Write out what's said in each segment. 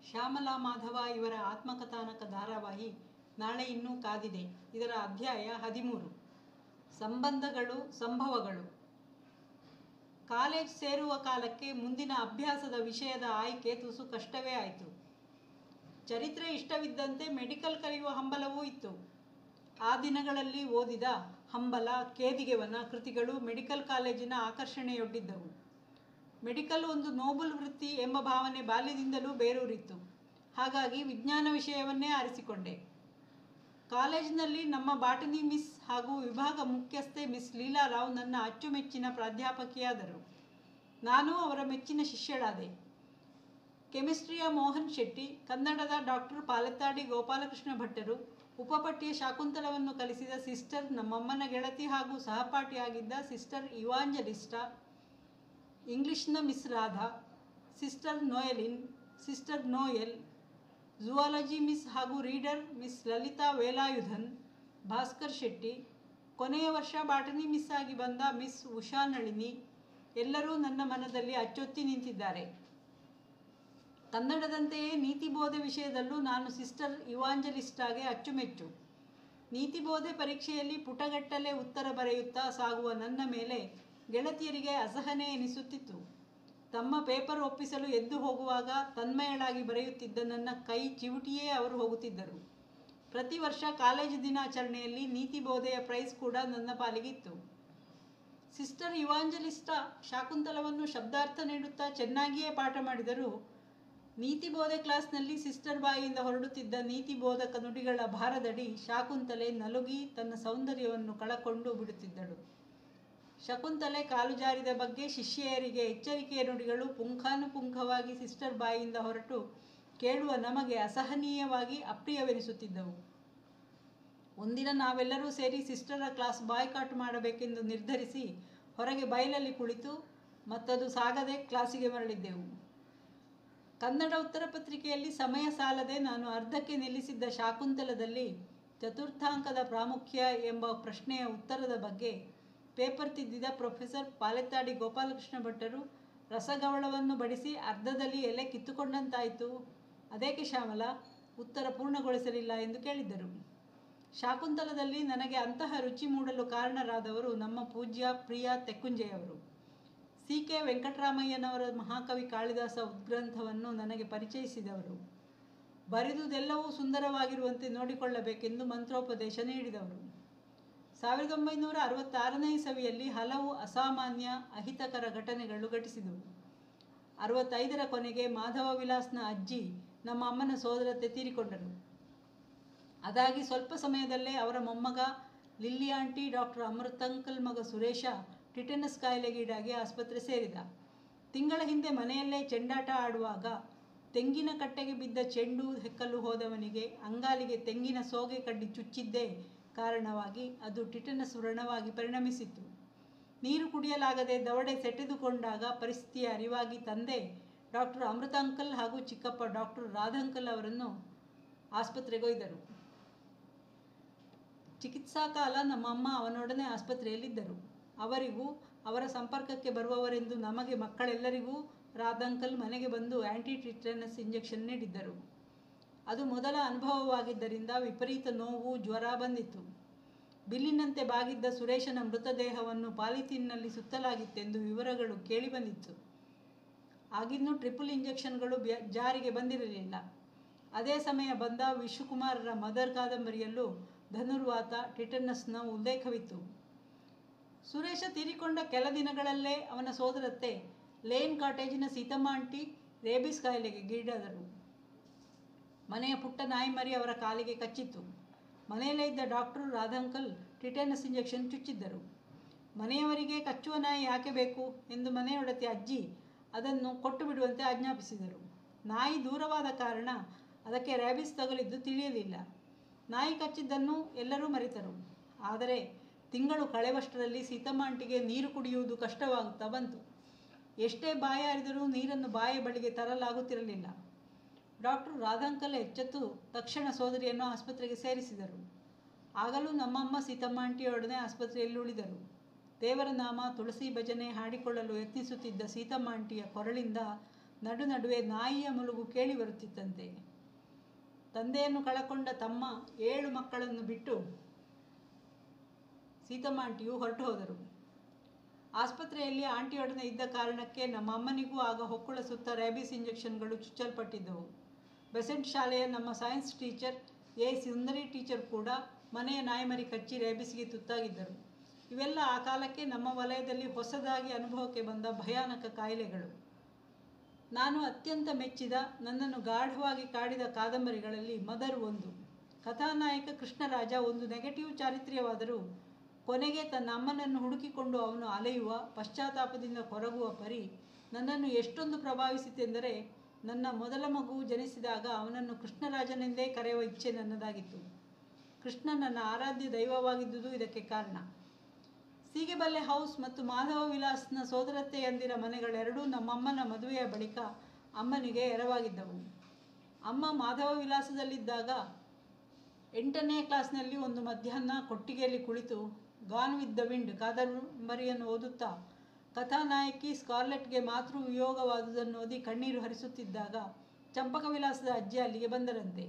ಶ್ಯಾಮಲಾ ಮಾಧವ ಇವರ ಆತ್ಮಕಥಾನಕ ಧಾರಾವಾಹಿ ನಾಳೆ ಇನ್ನೂ ಕಾದಿದೆ. ಇದರ ಅಧ್ಯಾಯ 13 ಸಂಬಂಧಗಳು ಸಂಭವಗಳು. ಕಾಲೇಜ್ ಸೇರುವ ಕಾಲಕ್ಕೆ ಮುಂದಿನ ಅಭ್ಯಾಸದ ವಿಷಯದ ಆಯ್ಕೆ ತುಸು ಕಷ್ಟವೇ ಆಯಿತು. ಚರಿತ್ರೆ ಇಷ್ಟವಿದ್ದಂತೆ ಮೆಡಿಕಲ್ ಕಲಿಯುವ ಹಂಬಲವೂ ಇತ್ತು. ಆ ದಿನಗಳಲ್ಲಿ ಓದಿದ ಹಂಬಲ, ಕೇದಿಗೆವನ ಕೃತಿಗಳು ಮೆಡಿಕಲ್ ಕಾಲೇಜಿನ ಆಕರ್ಷಣೆಯೊಡ್ಡಿದ್ದವು. ಮೆಡಿಕಲ್ ಒಂದು ನೋಬಲ್ ವೃತ್ತಿ ಎಂಬ ಭಾವನೆ ಬಾಲ್ಯದಿಂದಲೂ ಬೇರೂರಿತ್ತು. ಹಾಗಾಗಿ ವಿಜ್ಞಾನ ವಿಷಯವನ್ನೇ ಆರಿಸಿಕೊಂಡೆ. ಕಾಲೇಜಿನಲ್ಲಿ ನಮ್ಮ ಬಾಟನಿ ಮಿಸ್ ಹಾಗೂ ವಿಭಾಗ ಮುಖ್ಯಸ್ಥೆ ಮಿಸ್ ಲೀಲಾರಾವ್ ನನ್ನ ಅಚ್ಚುಮೆಚ್ಚಿನ ಪ್ರಾಧ್ಯಾಪಕಿಯಾದರು. ನಾನು ಅವರ ಮೆಚ್ಚಿನ ಶಿಷ್ಯಳಾದೆ. ಕೆಮಿಸ್ಟ್ರಿಯ ಮೋಹನ್ ಶೆಟ್ಟಿ, ಕನ್ನಡದ ಡಾಕ್ಟರ್ ಪಾಲೆತ್ತಾಡಿ ಗೋಪಾಲಕೃಷ್ಣ ಭಟ್ಟರು, ಉಪಪಠ್ಯ ಶಾಕುಂತಲವನ್ನು ಕಲಿಸಿದ ಸಿಸ್ಟರ್ ನಮ್ಮಮ್ಮನ ಗೆಳತಿ ಹಾಗೂ ಸಹಪಾಠಿಯಾಗಿದ್ದ ಸಿಸ್ಟರ್ ಇವಾಂಜಲಿಸ್ಟಾ, ಇಂಗ್ಲಿಷ್ನ miss Radha, sister Noeline, sister Noel, zoology miss ಹಾಗೂ ರೀಡರ್ ಮಿಸ್ ಲಲಿತಾ ವೇಲಾಯುಧನ್, ಭಾಸ್ಕರ್ ಶೆಟ್ಟಿ, ಕೊನೆಯ ವರ್ಷ ಬಾಟನಿ ಮಿಸ್ ಆಗಿ ಬಂದ ಮಿಸ್ ಉಷಾ ನಳಿನಿ ಎಲ್ಲರೂ ನನ್ನ ಮನದಲ್ಲಿ ಅಚ್ಚೊತ್ತಿ ನಿಂತಿದ್ದಾರೆ. ಕನ್ನಡದಂತೆಯೇ ನೀತಿಬೋಧೆ ವಿಷಯದಲ್ಲೂ ನಾನು ಸಿಸ್ಟರ್ ಇವಾಂಜಲಿಸ್ಟಾಗೆ ಅಚ್ಚುಮೆಚ್ಚು. ನೀತಿಬೋಧೆ ಪರೀಕ್ಷೆಯಲ್ಲಿ ಪುಟಗಟ್ಟಲೆ ಉತ್ತರ ಬರೆಯುತ್ತಾ ಸಾಗುವ ನನ್ನ ಮೇಲೆ ಗೆಳತಿಯರಿಗೆ ಅಸಹನೆ ಎನಿಸುತ್ತಿತ್ತು. ತಮ್ಮ ಪೇಪರ್ ಒಪ್ಪಿಸಲು ಎದ್ದು ಹೋಗುವಾಗ ತನ್ಮಯಳಾಗಿ ಬರೆಯುತ್ತಿದ್ದ ನನ್ನ ಕೈ ಚಿವುಟಿಯೇ ಅವರು ಹೋಗುತ್ತಿದ್ದರು. ಪ್ರತಿ ವರ್ಷ ಕಾಲೇಜು ದಿನಾಚರಣೆಯಲ್ಲಿ ನೀತಿಬೋಧೆಯ ಪ್ರೈಸ್ ಕೂಡ ನನ್ನ ಪಾಲಿಗಿತ್ತು. ಸಿಸ್ಟರ್ ಇವಾಂಜಲಿಸ್ಟಾ ಶಾಕುಂತಲವನ್ನು ಶಬ್ದಾರ್ಥ ನೀಡುತ್ತಾ ಚೆನ್ನಾಗಿಯೇ ಪಾಠ ಮಾಡಿದರು. ನೀತಿಬೋಧೆ ಕ್ಲಾಸ್ನಲ್ಲಿ ಸಿಸ್ಟರ್ ಬಾಯಿಯಿಂದ ಹೊರಡುತ್ತಿದ್ದ ನೀತಿಬೋಧಕ ನುಡಿಗಳ ಭಾರದಡಿ ಶಾಕುಂತಲೆ ನಲುಗಿ ತನ್ನ ಸೌಂದರ್ಯವನ್ನು ಕಳಕೊಂಡು ಬಿಡುತ್ತಿದ್ದಳು. ಶಕುಂತಲೆ ಕಾಲು ಜಾರಿದ ಬಗ್ಗೆ ಶಿಷ್ಯೆಯರಿಗೆ ಎಚ್ಚರಿಕೆಯ ನುಡಿಗಳು ಪುಂಖಾನುಪುಂಖವಾಗಿ ಸಿಸ್ಟರ್ ಬಾಯಿಯಿಂದ ಹೊರಟು ಕೇಳುವ ನಮಗೆ ಅಸಹನೀಯವಾಗಿ ಅಪ್ರಿಯವೆನಿಸುತ್ತಿದ್ದವು. ಒಂದಿನ ನಾವೆಲ್ಲರೂ ಸೇರಿ ಸಿಸ್ಟರ ಕ್ಲಾಸ್ ಬಾಯ್ಕಾಟ್ ಮಾಡಬೇಕೆಂದು ನಿರ್ಧರಿಸಿ ಹೊರಗೆ ಬಯಲಲ್ಲಿ ಕುಳಿತು ಮತ್ತದು ಸಾಗದೆ ಕ್ಲಾಸಿಗೆ ಮರಳಿದ್ದೆವು. ಕನ್ನಡ ಉತ್ತರ ಪತ್ರಿಕೆಯಲ್ಲಿ ಸಮಯ ಸಾಲದೆ ನಾನು ಅರ್ಧಕ್ಕೆ ನಿಲ್ಲಿಸಿದ್ದ ಶಾಕುಂತಲದಲ್ಲಿ ಚತುರ್ಥಾಂಕದ ಪ್ರಾಮುಖ್ಯ ಎಂಬ ಪ್ರಶ್ನೆಯ ಉತ್ತರದ ಬಗ್ಗೆ ಪೇಪರ್ ತಿದ್ದಿದ ಪ್ರೊಫೆಸರ್ ಪಾಲೆತ್ತಾಡಿ ಗೋಪಾಲಕೃಷ್ಣ ಭಟ್ಟರು ರಸಗವಳವನ್ನು ಬಡಿಸಿ ಅರ್ಧದಲ್ಲಿ ಎಲೆ ಕಿತ್ತುಕೊಂಡಂತಾಯಿತು, ಅದೇಕೆ ಶ್ಯಾಮಲ ಉತ್ತರ ಪೂರ್ಣಗೊಳಿಸಲಿಲ್ಲ ಎಂದು ಕೇಳಿದ್ದರು. ಶಾಕುಂತಲದಲ್ಲಿ ನನಗೆ ಅಂತಹ ರುಚಿ ಮೂಡಲು ಕಾರಣರಾದವರು ನಮ್ಮ ಪೂಜ್ಯ ಪ್ರಿಯ ತೆಕ್ಕುಂಜೆಯವರು. ಸಿ.ಕೆ. ವೆಂಕಟರಾಮಯ್ಯನವರ ಮಹಾಕವಿ ಕಾಳಿದಾಸ ಉದ್ಗ್ರಂಥವನ್ನು ನನಗೆ ಪರಿಚಯಿಸಿದವರು. ಬರೆದುದೆಲ್ಲವೂ ಸುಂದರವಾಗಿರುವಂತೆ ನೋಡಿಕೊಳ್ಳಬೇಕೆಂದು ಮಂತ್ರೋಪದೇಶ ನೀಡಿದವರು. 1966ನೇ ಇಸವಿಯಲ್ಲಿ ಹಲವು ಅಸಾಮಾನ್ಯ ಅಹಿತಕರ ಘಟನೆಗಳು ಘಟಿಸಿದವು. 65ರ ಕೊನೆಗೆ ಮಾಧವ ವಿಲಾಸ್ನ ಅಜ್ಜಿ ನಮ್ಮ ಅಮ್ಮನ ಸೋದರತೆ ತೀರಿಕೊಂಡರು. ಅದಾಗಿ ಸ್ವಲ್ಪ ಸಮಯದಲ್ಲೇ ಅವರ ಮೊಮ್ಮಗ ಲಿಲ್ಲಿ ಆಂಟಿ, ಡಾಕ್ಟರ್ ಅಮೃತಂಕಲ್ ಮಗ ಸುರೇಶ ಟಿಟೆನಸ್ ಕಾಯಿಲೆಗೀಡಾಗಿ ಆಸ್ಪತ್ರೆ ಸೇರಿದ. ತಿಂಗಳ ಹಿಂದೆ ಮನೆಯಲ್ಲೇ ಚೆಂಡಾಟ ಆಡುವಾಗ ತೆಂಗಿನ ಕಟ್ಟೆಗೆ ಬಿದ್ದ ಚೆಂಡು ಹೆಕ್ಕಲು ಹೋದವನಿಗೆ ಅಂಗಾಲಿಗೆ ತೆಂಗಿನ ಸೋಗೆ ಕಡ್ಡಿ ಚುಚ್ಚಿದ್ದೇ ಕಾರಣವಾಗಿ ಅದು ಟಿಟೆನಸ್ ವ್ರಣವಾಗಿ ಪರಿಣಮಿಸಿತ್ತು. ನೀರು ಕುಡಿಯಲಾಗದೆ ದವಡೆ ಸೆಟೆದುಕೊಂಡಾಗ ಪರಿಸ್ಥಿತಿಯ ಅರಿವಾಗಿ ತಂದೆ ಡಾಕ್ಟರ್ ಅಮೃತಂಕಲ್ ಹಾಗೂ ಚಿಕ್ಕಪ್ಪ ಡಾಕ್ಟರ್ ರಾಧಂಕಲ್ ಅವರನ್ನು ಆಸ್ಪತ್ರೆಗೊಯ್ದರು. ಚಿಕಿತ್ಸಾ ಕಾಲ ನಮ್ಮಮ್ಮ ಅವನೊಡನೆ ಆಸ್ಪತ್ರೆಯಲ್ಲಿದ್ದರು. ಅವರಿಗೂ ಅವರ ಸಂಪರ್ಕಕ್ಕೆ ಬರುವವರೆಂದು ನಮಗೆ ಮಕ್ಕಳೆಲ್ಲರಿಗೂ ರಾಧಂಕಲ್ ಮನೆಗೆ ಬಂದು ಆ್ಯಂಟಿ ಟಿಟೆನಸ್ ಇಂಜೆಕ್ಷನ್ ನೀಡಿದ್ದರು. ಅದು ಮೊದಲ ಅನುಭವವಾಗಿದ್ದರಿಂದ ವಿಪರೀತ ನೋವು, ಜ್ವರ ಬಂದಿತ್ತು. ಬಿಲ್ಲಿನಂತೆ ಬಾಗಿದ್ದ ಸುರೇಶನ ಮೃತದೇಹವನ್ನು ಪಾಲಿಥೀನ್ನಲ್ಲಿ ಸುತ್ತಲಾಗಿತ್ತೆಂದು ವಿವರಗಳು ಕೇಳಿಬಂದಿತ್ತು. ಆಗಿನ್ನೂ ಟ್ರಿಪಲ್ ಇಂಜೆಕ್ಷನ್ಗಳು ಜಾರಿಗೆ ಬಂದಿರಲಿಲ್ಲ. ಅದೇ ಸಮಯ ಬಂದ ವಿಶ್ವಕುಮಾರರ ಮದರ್ ಕಾದಂಬರಿಯಲ್ಲೂ ಧನುರ್ವಾತ, ಟಿಟೆನಸ್ನ ಉಲ್ಲೇಖವಿತ್ತು. ಸುರೇಶ ತೀರಿಕೊಂಡ ಕೆಲ ದಿನಗಳಲ್ಲೇ ಅವನ ಸೋದರತ್ತೆ ಲೇನ್ ಕಾಟೇಜಿನ ಸೀತಮ್ಮ ಆಂಟಿ ರೇಬಿಸ್ ಕಾಯಿಲೆಗೆ ಗೀಡಾದರು. ಮನೆಯ ಪುಟ್ಟ ನಾಯಿ ಮರಿ ಅವರ ಕಾಲಿಗೆ ಕಚ್ಚಿತ್ತು. ಮನೆಯಲ್ಲೇ ಇದ್ದ ಡಾಕ್ಟರ್ ರಾಧಂಕಲ್ ಟಿಟೆನಸ್ ಇಂಜೆಕ್ಷನ್ ಚುಚ್ಚಿದ್ದರು. ಮನೆಯವರಿಗೆ ಕಚ್ಚುವ ನಾಯಿ ಯಾಕೆ ಬೇಕು ಎಂದು ಮನೆಯೊಡತಿ ಅಜ್ಜಿ ಅದನ್ನು ಕೊಟ್ಟು ಬಿಡುವಂತೆ ಆಜ್ಞಾಪಿಸಿದರು. ನಾಯಿ ದೂರವಾದ ಕಾರಣ ಅದಕ್ಕೆ ರ್ಯಾಬಿಸ್ ತಗುಲಿದ್ದು ತಿಳಿಯಲಿಲ್ಲ. ನಾಯಿ ಕಚ್ಚಿದ್ದನ್ನು ಎಲ್ಲರೂ ಮರೆತರು. ಆದರೆ ತಿಂಗಳು ಕಳೆವಷ್ಟರಲ್ಲಿ ಸೀತಮ್ಮ ಆಂಟಿಗೆ ನೀರು ಕುಡಿಯುವುದು ಕಷ್ಟವಾಗುತ್ತಾ ಬಂತು. ಎಷ್ಟೇ ಬಾಯಾರಿದರೂ ನೀರನ್ನು ಬಾಯ ಬಳಿಗೆ ತರಲಾಗುತ್ತಿರಲಿಲ್ಲ. ಡಾಕ್ಟರ್ ರಾಧಂಕಲ್ ಎಚ್ಚೆತ್ತು ತಕ್ಷಣ ಸೋದರಿಯನ್ನು ಆಸ್ಪತ್ರೆಗೆ ಸೇರಿಸಿದರು. ಆಗಲೂ ನಮ್ಮಮ್ಮ ಸೀತಮ್ಮ ಆಂಟಿಯೊಡನೆ ಆಸ್ಪತ್ರೆಯಲ್ಲಿ ಉಳಿದರು. ದೇವರ ನಾಮ, ತುಳಸಿ ಭಜನೆ ಹಾಡಿಕೊಳ್ಳಲು ಯತ್ನಿಸುತ್ತಿದ್ದ ಸೀತಮ್ಮ ಆಂಟಿಯ ಕೊರಳಿಂದ ನಡುವೆ ನಾಯಿಯ ಮುಲುಗು ಕೇಳಿ ಬರುತ್ತಿತ್ತಂತೆ. ತಂದೆಯನ್ನು ಕಳಕೊಂಡ ತಮ್ಮ 7 ಮಕ್ಕಳನ್ನು ಬಿಟ್ಟು ಸೀತಮ್ಮ ಆಂಟಿಯು ಹೊರಟು ಹೋದರು. ಆಸ್ಪತ್ರೆಯಲ್ಲಿ ಆಂಟಿಯೊಡನೆ ಇದ್ದ ಕಾರಣಕ್ಕೆ ನಮ್ಮ ಅಮ್ಮನಿಗೂ ಆಗ ಹೊಕ್ಕುಳ ಸುತ್ತ ರ್ಯಾಬಿಸ್ ಇಂಜೆಕ್ಷನ್ಗಳು ಚುಚ್ಚಲ್ಪಟ್ಟಿದ್ದವು. ಬೆಸೆಂಟ್ ಶಾಲೆಯ ನಮ್ಮ ಸೈನ್ಸ್ ಟೀಚರ್ ಸುಂದರಿ ಟೀಚರ್ ಕೂಡ ಮನೆಯ ನಾಯಿಮರಿ ಕಚ್ಚಿ ರ್ಯಾಬಿಸ್ಗೆ ತುತ್ತಾಗಿದ್ದರು. ಇವೆಲ್ಲ ಆ ಕಾಲಕ್ಕೆ ನಮ್ಮ ವಲಯದಲ್ಲಿ ಹೊಸದಾಗಿ ಅನುಭವಕ್ಕೆ ಬಂದ ಭಯಾನಕ ಕಾಯಿಲೆಗಳು. ನಾನು ಅತ್ಯಂತ ಮೆಚ್ಚಿದ, ನನ್ನನ್ನು ಗಾಢವಾಗಿ ಕಾಡಿದ ಕಾದಂಬರಿಗಳಲ್ಲಿ ಮದರ್ ಒಂದು. ಕಥಾನಾಯಕ ಕೃಷ್ಣರಾಜ ಒಂದು ನೆಗೆಟಿವ್ ಚಾರಿತ್ರ್ಯವಾದರೂ ಕೊನೆಗೆ ತನ್ನ ಅಮ್ಮನನ್ನು ಹುಡುಕಿಕೊಂಡು ಅವನು ಅಲೆಯುವ, ಪಶ್ಚಾತ್ತಾಪದಿಂದ ಕೊರಗುವ ಪರಿ ನನ್ನನ್ನು ಎಷ್ಟೊಂದು ಪ್ರಭಾವಿಸಿತೆಂದರೆ, ನನ್ನ ಮೊದಲ ಮಗು ಜನಿಸಿದಾಗ ಅವನನ್ನು ಕೃಷ್ಣರಾಜನೆಂದೇ ಕರೆಯುವ ಇಚ್ಛೆ ನನ್ನದಾಗಿತ್ತು. ಕೃಷ್ಣ ನನ್ನ ಆರಾಧ್ಯ ದೈವವಾಗಿದ್ದುದು ಇದಕ್ಕೆ ಕಾರಣ. ಸೀಗೆಬಲ್ಲೆ ಹೌಸ್ ಮತ್ತು ಮಾಧವ ವಿಲಾಸ್ನ ಸೋದರತ್ತೆಯಂದಿರ ಮನೆಗಳೆರಡೂ ನಮ್ಮಮ್ಮನ ಮದುವೆಯ ಬಳಿಕ ಅಮ್ಮನಿಗೆ ಎರವಾಗಿದ್ದವು. ಅಮ್ಮ ಮಾಧವ ವಿಲಾಸದಲ್ಲಿದ್ದಾಗ 8ನೇ ಕ್ಲಾಸ್ನಲ್ಲಿ ಒಂದು ಮಧ್ಯಾಹ್ನ ಕೊಟ್ಟಿಗೆಯಲ್ಲಿ ಕುಳಿತು ಗಾನ್ ವಿತ್ ದ ವಿಂಡ್ ಕಾದಂಬರಿಯನ್ನು ಓದುತ್ತಾ ಕಥಾನಾಯಕಿ ಸ್ಕಾರ್ಲೆಟ್ಗೆ ಮಾತೃ ವಿಯೋಗವಾದುದನ್ನು ಓದಿ ಕಣ್ಣೀರು ಹರಿಸುತ್ತಿದ್ದಾಗ ಚಂಪಕ ವಿಲಾಸದ ಅಜ್ಜಿ ಅಲ್ಲಿಗೆ ಬಂದರಂತೆ.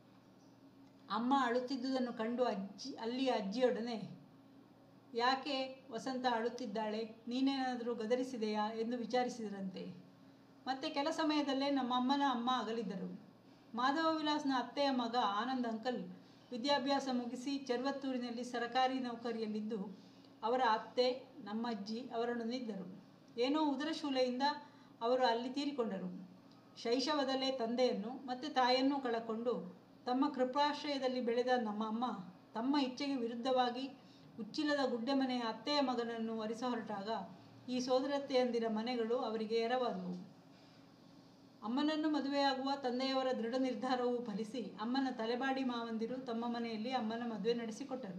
ಅಮ್ಮ ಅಳುತ್ತಿದ್ದುದನ್ನು ಕಂಡು ಅಲ್ಲಿಯ ಅಜ್ಜಿಯೊಡನೆ, ಯಾಕೆ ವಸಂತ ಅಳುತ್ತಿದ್ದಾಳೆ, ನೀನೇನಾದರೂ ಗದರಿಸಿದೆಯಾ ಎಂದು ವಿಚಾರಿಸಿದರಂತೆ. ಮತ್ತೆ ಕೆಲ ಸಮಯದಲ್ಲೇ ನಮ್ಮ ಅಮ್ಮನ ಅಮ್ಮ ಅಗಲಿದ್ದರು. ಮಾಧವ ವಿಲಾಸ್ನ ಅತ್ತೆಯ ಮಗ ಆನಂದ್ ಅಂಕಲ್ ವಿದ್ಯಾಭ್ಯಾಸ ಮುಗಿಸಿ ಚೆರ್ವತ್ತೂರಿನಲ್ಲಿ ಸರಕಾರಿ ನೌಕರಿಯಲ್ಲಿದ್ದು ಅವರ ಅತ್ತೆ ನಮ್ಮಜ್ಜಿ ಅವರೊಡನಿದ್ದರು. ಏನೋ ಉದರಶೂಲೆಯಿಂದ ಅವರು ಅಲ್ಲಿ ತೀರಿಕೊಂಡರು. ಶೈಶವದಲ್ಲೇ ತಂದೆಯನ್ನು ಮತ್ತು ತಾಯಿಯನ್ನೂ ಕಳಕೊಂಡು ತಮ್ಮ ಕೃಪಾಶ್ರಯದಲ್ಲಿ ಬೆಳೆದ ನಮ್ಮ ಅಮ್ಮ ತಮ್ಮ ಇಚ್ಛೆಗೆ ವಿರುದ್ಧವಾಗಿ ಉಚ್ಚಿಲದ ಗುಡ್ಡೆಮನೆಯ ಅತ್ತೆಯ ಮಗನನ್ನು ವರಿಸ ಹೊರಟಾಗ ಈ ಸೋದರತ್ತೆಯಂದಿರ ಮನೆಗಳು ಅವರಿಗೆ ಎರವಾದವು. ಅಮ್ಮನನ್ನು ಮದುವೆಯಾಗುವ ತಂದೆಯವರ ದೃಢ ನಿರ್ಧಾರವೂ ಫಲಿಸಿ ಅಮ್ಮನ ತಲೆಬಾಡಿ ಮಾವಂದಿರು ತಮ್ಮ ಮನೆಯಲ್ಲಿ ಅಮ್ಮನ ಮದುವೆ ನಡೆಸಿಕೊಟ್ಟರು.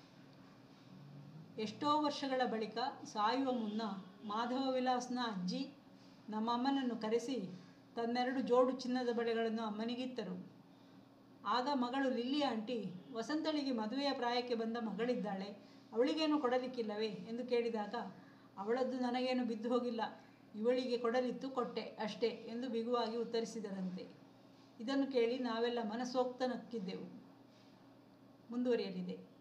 ಎಷ್ಟೋ ವರ್ಷಗಳ ಬಳಿಕ ಸಾಯುವ ಮುನ್ನ ಮಾಧವ ವಿಲಾಸ್ನ ಅಜ್ಜಿ ನಮ್ಮ ಅಮ್ಮನನ್ನು ಕರೆಸಿ ತನ್ನೆರಡು ಜೋಡು ಚಿನ್ನದ ಬಳೆಗಳನ್ನು ಅಮ್ಮನಿಗಿತ್ತರು. ಆಗ ಮಗಳು ಲಿಲ್ಲಿ ಆಂಟಿ, ವಸಂತಳಿಗೆ ಮದುವೆಯ ಪ್ರಾಯಕ್ಕೆ ಬಂದ ಮಗಳಿದ್ದಾಳೆ, ಅವಳಿಗೇನು ಕೊಡಲಿಕ್ಕಿಲ್ಲವೇ ಎಂದು ಕೇಳಿದಾಗ, ಅವಳದ್ದು ನನಗೇನು ಬಿದ್ದು ಹೋಗಿಲ್ಲ, ಇವಳಿಗೆ ಕೊಡಲಿತ್ತು ಕೊಟ್ಟೆ ಅಷ್ಟೇ ಎಂದು ಬಿಗುವಾಗಿ ಉತ್ತರಿಸಿದರಂತೆ. ಇದನ್ನು ಕೇಳಿ ನಾವೆಲ್ಲ ಮನಸೋಕ್ತ ನಕ್ಕಿದ್ದೆವು. ಮುಂದುವರಿಯಲಿದೆ.